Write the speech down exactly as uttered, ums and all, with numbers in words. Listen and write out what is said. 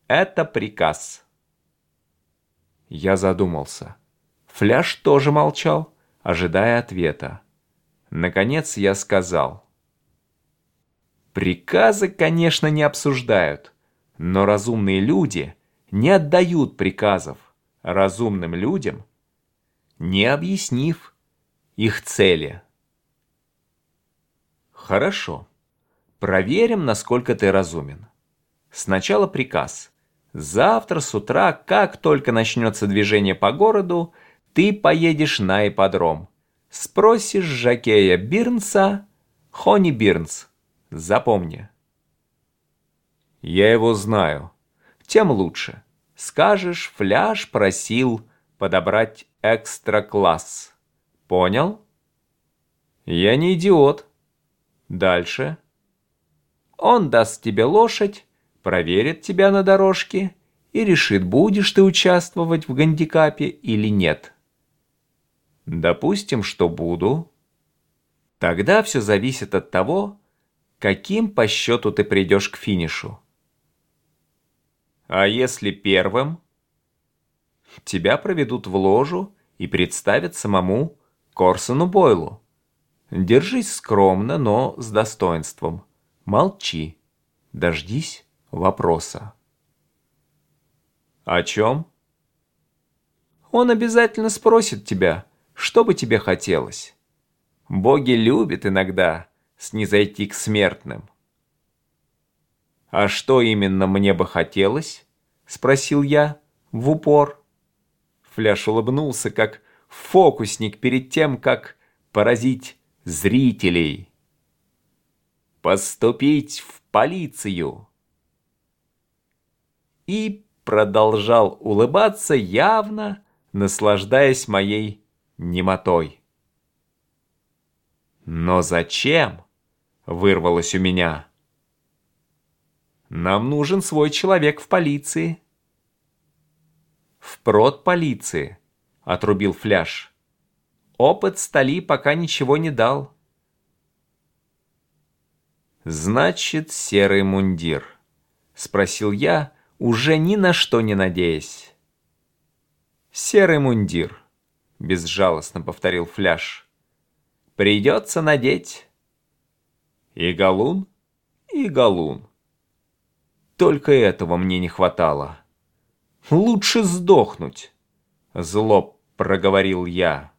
Это приказ. Я задумался. Фляж тоже молчал, ожидая ответа. Наконец я сказал. Приказы, конечно, не обсуждают, но разумные люди не отдают приказов разумным людям, не объяснив их цели. Хорошо. Проверим, насколько ты разумен. Сначала приказ. Завтра с утра, как только начнется движение по городу, ты поедешь на ипподром. Спросишь жокея Бирнса, Хони Бирнс. Запомни. Я его знаю. Тем лучше. Скажешь, Фляж просил подобрать экстра-класс. Понял? Я не идиот. Дальше. Он даст тебе лошадь, проверит тебя на дорожке и решит, будешь ты участвовать в гандикапе или нет. Допустим, что буду. Тогда все зависит от того, каким по счету ты придешь к финишу. А если первым? Тебя проведут в ложу и представят самому Корсону Бойлу. Держись скромно, но с достоинством. Молчи. Дождись вопроса. О чем? Он обязательно спросит тебя, что бы тебе хотелось. Боги любят иногда снизойти к смертным. А что именно мне бы хотелось? Спросил я в упор. Фляж улыбнулся, как фокусник перед тем, как поразить зрителей. Поступить в полицию. И продолжал улыбаться, явно наслаждаясь моей немотой. Но зачем? Вырвалось у меня. Нам нужен свой человек в полиции. В продполиции, отрубил Фляж. Опыт Стали пока ничего не дал. Значит, серый мундир, спросил я, уже ни на что не надеясь. Серый мундир, безжалостно повторил Фляж. Придется надеть. И галун, и галун. Только этого мне не хватало. Лучше сдохнуть, зло проговорил я.